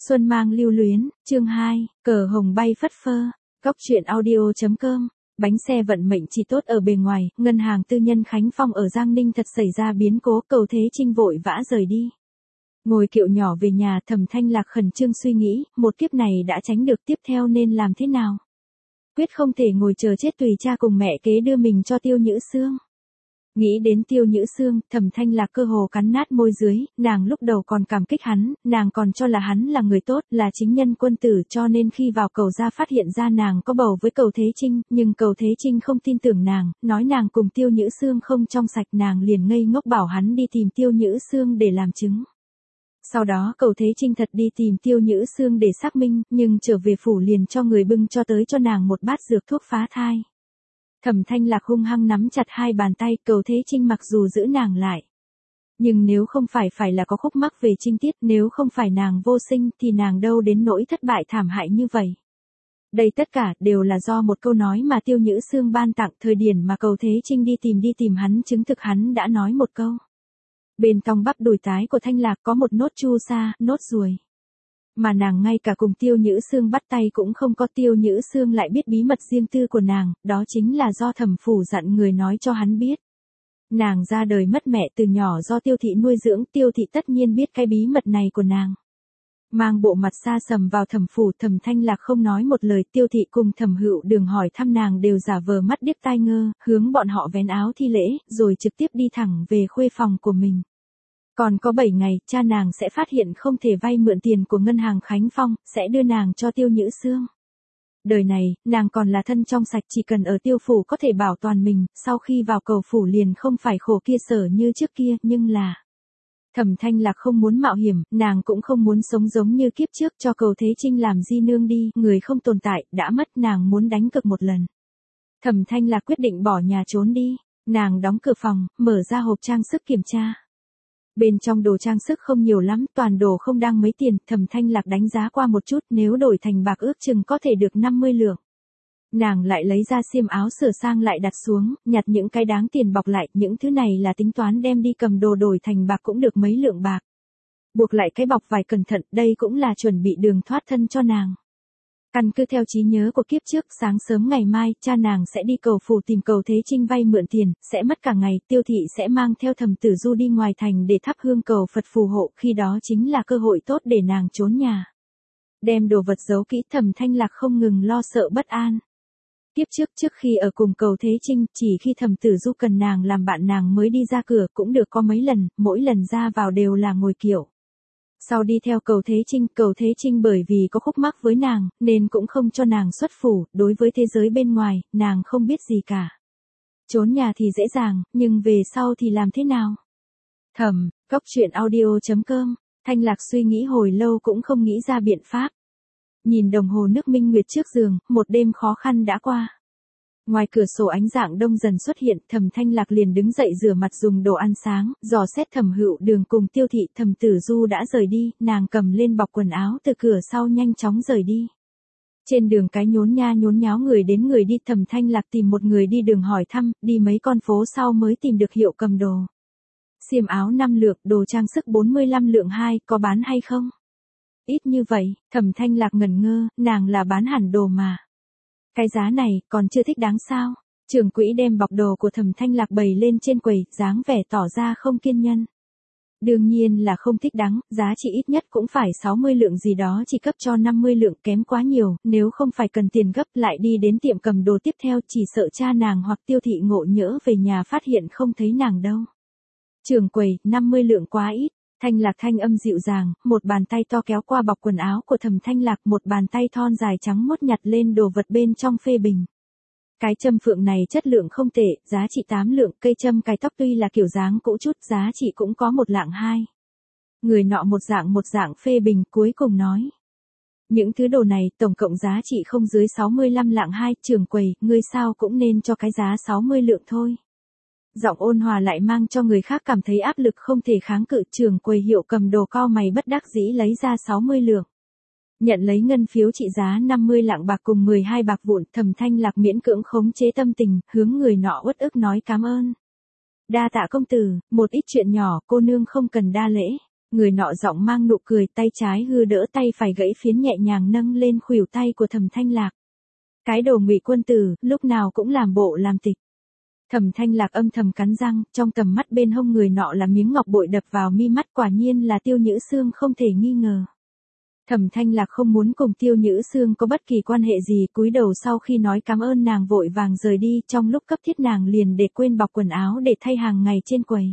Xuân mang lưu luyến, chương 2, cờ hồng bay phất phơ. Góc truyện audio.com. Bánh xe vận mệnh chỉ tốt ở bề ngoài, ngân hàng tư nhân Khánh Phong ở Giang Ninh thật xảy ra biến cố, Cầu Thế Trinh vội vã rời đi. Ngồi kiệu nhỏ về nhà, Thẩm Thanh Lạc khẩn trương suy nghĩ, một kiếp này đã tránh được, tiếp theo nên làm thế nào? Quyết không thể ngồi chờ chết tùy cha cùng mẹ kế đưa mình cho Tiêu Nhữ Sương. Nghĩ đến Tiêu Nhữ Sương, Thẩm Thanh Lạc cơ hồ cắn nát môi dưới, nàng lúc đầu còn cảm kích hắn, nàng còn cho là hắn là người tốt, là chính nhân quân tử, cho nên khi vào Cầu gia phát hiện ra nàng có bầu với Cầu Thế Trinh, nhưng Cầu Thế Trinh không tin tưởng nàng, nói nàng cùng Tiêu Nhữ Sương không trong sạch, nàng liền ngây ngốc bảo hắn đi tìm Tiêu Nhữ Sương để làm chứng. Sau đó Cầu Thế Trinh thật đi tìm Tiêu Nhữ Sương để xác minh, nhưng trở về phủ liền cho người bưng cho tới cho nàng một bát dược thuốc phá thai. Thẩm Thanh Lạc hung hăng nắm chặt hai bàn tay, Cầu Thế Trinh mặc dù giữ nàng lại. Nhưng nếu không phải là có khúc mắc về trinh tiết, nếu không phải nàng vô sinh thì nàng đâu đến nỗi thất bại thảm hại như vậy. Đây tất cả đều là do một câu nói mà Tiêu Nhữ Sương ban tặng, thời điểm mà Cầu Thế Trinh đi tìm hắn chứng thực, hắn đã nói một câu. Bên trong bắp đùi tái của Thanh Lạc có một nốt chu sa, nốt ruồi. Mà nàng ngay cả cùng Tiêu Nhữ Sương bắt tay cũng không có, Tiêu Nhữ Sương lại biết bí mật riêng tư của nàng, đó chính là do Thẩm phủ dặn người nói cho hắn biết. Nàng ra đời mất mẹ từ nhỏ do Tiêu thị nuôi dưỡng, Tiêu thị tất nhiên biết cái bí mật này của nàng. Mang bộ mặt xa sầm vào Thẩm phủ, Thẩm Thanh Lạc không nói một lời, Tiêu thị cùng Thẩm Hữu Đường hỏi thăm nàng đều giả vờ mắt điếc tai ngơ, hướng bọn họ vén áo thi lễ, rồi trực tiếp đi thẳng về khuê phòng của mình. Còn có 7 ngày, cha nàng sẽ phát hiện không thể vay mượn tiền của ngân hàng Khánh Phong, sẽ đưa nàng cho Tiêu Nhữ Sương. Đời này, nàng còn là thân trong sạch, chỉ cần ở Tiêu phủ có thể bảo toàn mình, sau khi vào Cầu phủ liền không phải khổ kia sở như trước kia, nhưng là... Thẩm Thanh Lạc không muốn mạo hiểm, nàng cũng không muốn sống giống như kiếp trước, cho Cầu Thế Trinh làm di nương đi, người không tồn tại, đã mất, nàng muốn đánh cược một lần. Thẩm Thanh Lạc quyết định bỏ nhà trốn đi, nàng đóng cửa phòng, mở ra hộp trang sức kiểm tra. Bên trong đồ trang sức không nhiều lắm, toàn đồ không đáng mấy tiền, Thẩm Thanh Lạc đánh giá qua một chút, nếu đổi thành bạc ước chừng có thể được 50 lượng. Nàng lại lấy ra xiêm áo sửa sang lại đặt xuống, nhặt những cái đáng tiền bọc lại, những thứ này là tính toán đem đi cầm đồ đổi thành bạc cũng được mấy lượng bạc. Buộc lại cái bọc vải cẩn thận, đây cũng là chuẩn bị đường thoát thân cho nàng. Căn cứ theo trí nhớ của kiếp trước, sáng sớm ngày mai, cha nàng sẽ đi Cầu phủ tìm Cầu Thế Trinh vay mượn tiền, sẽ mất cả ngày, Tiêu thị sẽ mang theo Thẩm Tử Du đi ngoài thành để thắp hương cầu Phật phù hộ, khi đó chính là cơ hội tốt để nàng trốn nhà. Đem đồ vật giấu kỹ, Thẩm Thanh Lạc không ngừng lo sợ bất an. Tiếp trước khi ở cùng Cầu Thế Trinh, chỉ khi Thẩm Tử Du cần nàng làm bạn nàng mới đi ra cửa, cũng được có mấy lần, mỗi lần ra vào đều là ngồi kiệu. Sau đi theo Cầu Thế Trinh bởi vì có khúc mắc với nàng, nên cũng không cho nàng xuất phủ, đối với thế giới bên ngoài, nàng không biết gì cả. Trốn nhà thì dễ dàng, nhưng về sau thì làm thế nào? Góc truyện audio.com, Thanh Lạc suy nghĩ hồi lâu cũng không nghĩ ra biện pháp. Nhìn đồng hồ nước minh nguyệt trước giường, một đêm khó khăn đã qua. Ngoài cửa sổ ánh dạng đông dần xuất hiện, Thẩm Thanh Lạc liền đứng dậy rửa mặt dùng đồ ăn sáng, dò xét Thẩm Hữu Đường cùng Tiêu thị, Thẩm Tử Du đã rời đi, nàng cầm lên bọc quần áo từ cửa sau nhanh chóng rời đi. Trên đường cái nhốn nháo người đến người đi, Thẩm Thanh Lạc tìm một người đi đường hỏi thăm, đi mấy con phố sau mới tìm được hiệu cầm đồ. Xiêm áo 5 lượng, đồ trang sức 45 lượng 2, có bán hay không? Ít như vậy, Thẩm Thanh Lạc ngẩn ngơ, nàng là bán hẳn đồ mà. Cái giá này, còn chưa thích đáng sao? Trưởng quỹ đem bọc đồ của Thẩm Thanh Lạc bày lên trên quầy, dáng vẻ tỏ ra không kiên nhẫn. Đương nhiên là không thích đáng, giá trị ít nhất cũng phải 60 lượng gì đó, chỉ cấp cho 50 lượng, kém quá nhiều, nếu không phải cần tiền gấp lại đi đến tiệm cầm đồ tiếp theo, chỉ sợ cha nàng hoặc Tiêu thị ngộ nhỡ về nhà phát hiện không thấy nàng đâu. Trưởng quầy, 50 lượng quá ít. Thanh Lạc thanh âm dịu dàng, một bàn tay to kéo qua bọc quần áo của Thẩm Thanh Lạc, một bàn tay thon dài trắng muốt nhặt lên đồ vật bên trong phê bình. Cái châm phượng này chất lượng không tệ, giá trị 8 lượng, cây châm cài tóc tuy là kiểu dáng cũ chút, giá trị cũng có 1 lạng 2. Người nọ một dạng phê bình, cuối cùng nói. Những thứ đồ này, tổng cộng giá trị không dưới 65 lạng 2, trưởng quầy, ngươi sao cũng nên cho cái giá 60 lượng thôi. Giọng ôn hòa lại mang cho người khác cảm thấy áp lực không thể kháng cự, trưởng quầy hiệu cầm đồ cau mày bất đắc dĩ lấy ra 60 lượng. Nhận lấy ngân phiếu trị giá 50 lạng bạc cùng 12 bạc vụn, Thẩm Thanh Lạc miễn cưỡng khống chế tâm tình, hướng người nọ uất ức nói cảm ơn. Đa tạ công tử, một ít chuyện nhỏ, cô nương không cần đa lễ. Người nọ giọng mang nụ cười, tay trái hư đỡ tay phải gãy phiến nhẹ nhàng nâng lên khuỷu tay của Thẩm Thanh Lạc. Cái đồ Ngụy Quân Tử, lúc nào cũng làm bộ làm tịch. Thẩm Thanh Lạc âm thầm cắn răng, trong tầm mắt bên hông người nọ là miếng ngọc bội đập vào mi mắt, quả nhiên là Tiêu Nhữ Xương không thể nghi ngờ. Thẩm Thanh Lạc không muốn cùng Tiêu Nhữ Xương có bất kỳ quan hệ gì, cúi đầu sau khi nói cảm ơn nàng vội vàng rời đi, trong lúc cấp thiết nàng liền để quên bọc quần áo để thay hàng ngày trên quầy.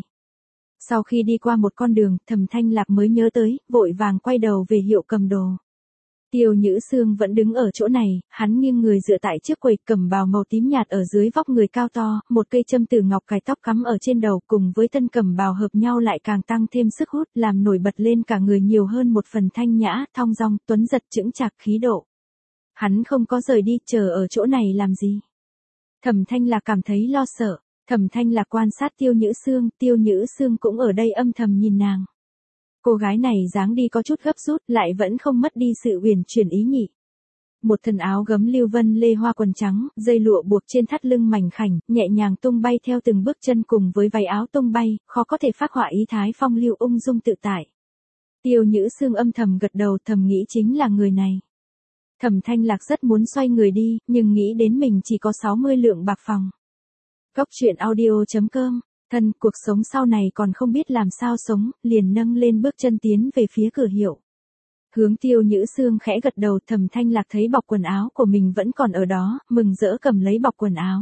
Sau khi đi qua một con đường, Thẩm Thanh Lạc mới nhớ tới, vội vàng quay đầu về hiệu cầm đồ. Tiêu Nhữ Xương vẫn đứng ở chỗ này, hắn nghiêng người dựa tại chiếc quầy, cẩm bào màu tím nhạt ở dưới vóc người cao to, một cây châm tử ngọc cài tóc cắm ở trên đầu, cùng với thân cẩm bào hợp nhau lại càng tăng thêm sức hút, làm nổi bật lên cả người nhiều hơn một phần thanh nhã, thong dong, tuấn giật, chững chạc khí độ. Hắn không có rời đi, chờ ở chỗ này làm gì? Thẩm Thanh Lạc cảm thấy lo sợ. Thẩm Thanh Lạc quan sát Tiêu Nhữ Xương cũng ở đây âm thầm nhìn nàng. Cô gái này dáng đi có chút gấp rút, lại vẫn không mất đi sự uyển chuyển ý nhị. Một thân áo gấm lưu vân lê hoa quần trắng, dây lụa buộc trên thắt lưng mảnh khảnh, nhẹ nhàng tung bay theo từng bước chân, cùng với váy áo tung bay, khó có thể phác họa ý thái phong lưu ung dung tự tại. Tiêu Nhữ Xương âm thầm gật đầu, thầm nghĩ chính là người này. Thẩm Thanh Lạc rất muốn xoay người đi, nhưng nghĩ đến mình chỉ có 60 lượng bạc phòng. Góc truyện audio.com, thân, cuộc sống sau này còn không biết làm sao sống, liền nâng lên bước chân tiến về phía cửa hiệu. Hướng Tiêu Nhữ Xương khẽ gật đầu, Thẩm Thanh Lạc thấy bọc quần áo của mình vẫn còn ở đó, mừng rỡ cầm lấy bọc quần áo.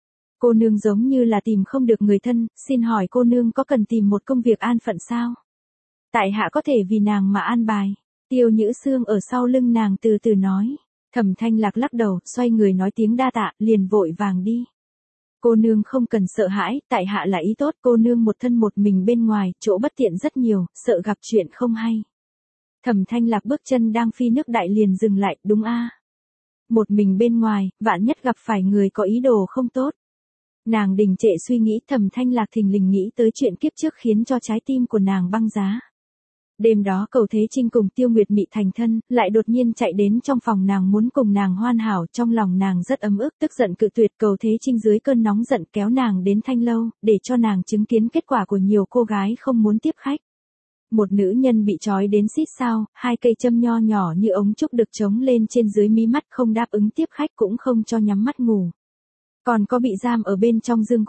Cô nương giống như là tìm không được người thân, xin hỏi cô nương có cần tìm một công việc an phận sao? Tại hạ có thể vì nàng mà an bài. Tiêu Nhữ Xương ở sau lưng nàng từ từ nói. Thẩm Thanh Lạc lắc đầu, xoay người nói tiếng đa tạ, liền vội vàng đi. Cô nương không cần sợ hãi, tại hạ là ý tốt, cô nương một thân một mình bên ngoài, chỗ bất tiện rất nhiều, sợ gặp chuyện không hay. Thẩm Thanh Lạc bước chân đang phi nước đại liền dừng lại, đúng a? Một mình bên ngoài, vạn nhất gặp phải người có ý đồ không tốt. Nàng đình trệ suy nghĩ, Thẩm Thanh Lạc thình lình nghĩ tới chuyện kiếp trước khiến cho trái tim của nàng băng giá. Đêm đó Cầu Thế Trinh cùng Tiêu Nguyệt Mị thành thân, lại đột nhiên chạy đến trong phòng nàng muốn cùng nàng hoàn hảo, trong lòng nàng rất ấm ức, tức giận cự tuyệt. Cầu Thế Trinh dưới cơn nóng giận kéo nàng đến Thanh Lâu, để cho nàng chứng kiến kết quả của nhiều cô gái không muốn tiếp khách. Một nữ nhân bị trói đến xít sao, hai cây châm nho nhỏ như ống trúc được chống lên trên dưới mí mắt, không đáp ứng tiếp khách cũng không cho nhắm mắt ngủ. Còn có bị giam ở bên trong giường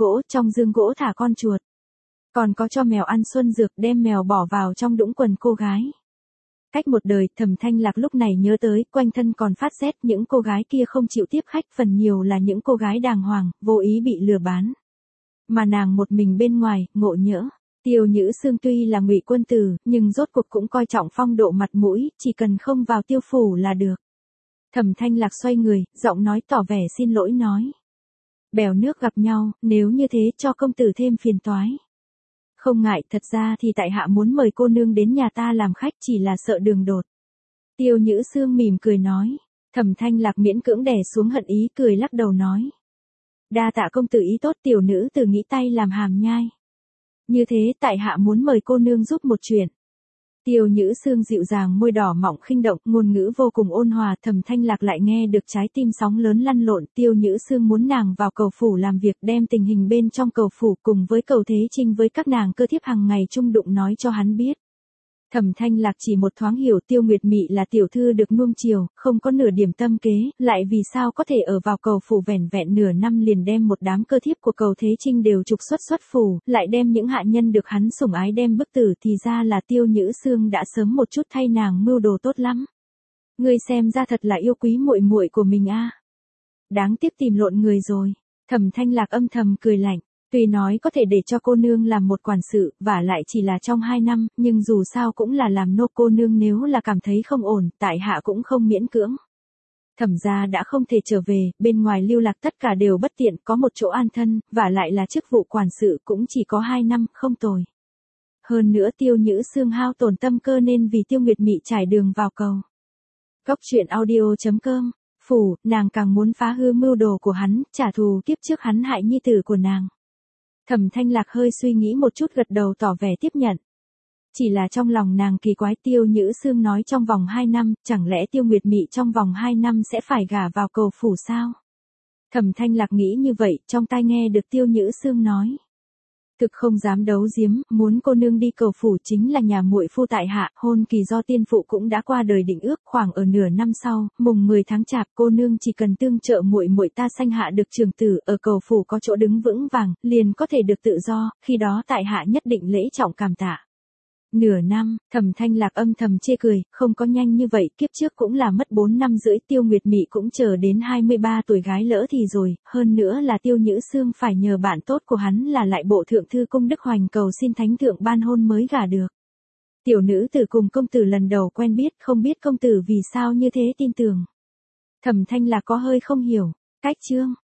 gỗ thả con chuột. Còn có cho mèo ăn xuân dược, đem mèo bỏ vào trong đũng quần cô gái. Cách một đời, Thẩm Thanh Lạc lúc này nhớ tới, quanh thân còn phát rét, những cô gái kia không chịu tiếp khách, phần nhiều là những cô gái đàng hoàng, vô ý bị lừa bán. Mà nàng một mình bên ngoài, ngộ nhỡ. Tiêu Nhữ Xương tuy là Ngụy Quân Tử, nhưng rốt cuộc cũng coi trọng phong độ mặt mũi, chỉ cần không vào tiêu phủ là được. Thẩm Thanh Lạc xoay người, giọng nói tỏ vẻ xin lỗi nói. Bèo nước gặp nhau, nếu như thế cho công tử thêm phiền toái. Không ngại, thật ra thì tại hạ muốn mời cô nương đến nhà ta làm khách, chỉ là sợ đường đột. Tiêu Nhữ Xương mỉm cười nói. Thẩm Thanh Lạc miễn cưỡng đè xuống hận ý, cười lắc đầu nói. Đa tạ công tử ý tốt, tiểu nữ từ nghĩ tay làm hàm nhai. Như thế tại hạ muốn mời cô nương giúp một chuyện. Tiêu Nhữ Xương dịu dàng, môi đỏ mọng khinh động, ngôn ngữ vô cùng ôn hòa. Thẩm Thanh Lạc lại nghe được trái tim sóng lớn lăn lộn. Tiêu Nhữ Xương muốn nàng vào Cầu phủ làm việc, đem tình hình bên trong Cầu phủ cùng với Cầu Thế Trinh với các nàng cơ thiếp hàng ngày chung đụng nói cho hắn biết. Thẩm Thanh Lạc chỉ một thoáng hiểu Tiêu Nguyệt Mị là tiểu thư được nuông chiều, không có nửa điểm tâm kế, lại vì sao có thể ở vào Cầu phủ vẻn vẹn nửa năm liền đem một đám cơ thiếp của Cầu Thế Trinh đều trục xuất phủ, lại đem những hạ nhân được hắn sủng ái đem bức tử, thì ra là Tiêu Nhữ Xương đã sớm một chút thay nàng mưu đồ tốt lắm. Ngươi xem ra thật là yêu quý muội muội của mình a. Đáng tiếc tìm lộn người rồi. Thẩm Thanh Lạc âm thầm cười lạnh. Tuy nói có thể để cho cô nương làm một quản sự, vả lại chỉ là trong 2 năm, nhưng dù sao cũng là làm nô, cô nương nếu là cảm thấy không ổn, tại hạ cũng không miễn cưỡng. Thẩm gia đã không thể trở về, bên ngoài lưu lạc tất cả đều bất tiện, có một chỗ an thân, vả lại là chức vụ quản sự cũng chỉ có 2 năm, không tồi. Hơn nữa Tiêu Nhữ Xương hao tổn tâm cơ nên vì Tiêu Nguyệt Mị trải đường vào cầu. Góc truyện audio.com, phủ, nàng càng muốn phá hư mưu đồ của hắn, trả thù kiếp trước hắn hại nhi tử của nàng. Thẩm Thanh Lạc hơi suy nghĩ một chút gật đầu tỏ vẻ tiếp nhận. Chỉ là trong lòng nàng kỳ quái, Tiêu Nhữ Xương nói trong vòng 2 năm, chẳng lẽ Tiêu Nguyệt Mị trong vòng 2 năm sẽ phải gả vào Cầu phủ sao? Thẩm Thanh Lạc nghĩ như vậy, trong tai nghe được Tiêu Nhữ Xương nói. Thực không dám đấu giếm, muốn cô nương đi cầu phủ chính là nhà muội phu tại hạ, hôn kỳ do tiên phụ cũng đã qua đời định ước, khoảng ở nửa năm sau, mùng 10 tháng chạp, cô nương chỉ cần tương trợ muội muội ta sanh hạ được trưởng tử, ở cầu phủ có chỗ đứng vững vàng, liền có thể được tự do, khi đó tại hạ nhất định lễ trọng cảm tạ. Nửa năm, Thẩm Thanh Lạc âm thầm chê cười, không có nhanh như vậy, kiếp trước cũng là mất 4 năm rưỡi, Tiêu Nguyệt Mị cũng chờ đến 23 tuổi gái lỡ thì rồi, hơn nữa là Tiêu Nhữ Sương phải nhờ bạn tốt của hắn là lại bộ thượng thư cung Đức Hoành cầu xin thánh thượng ban hôn mới gả được. Tiểu nữ tử cùng công tử lần đầu quen biết, không biết công tử vì sao như thế tin tưởng. Thẩm Thanh Lạc có hơi không hiểu, cách chương,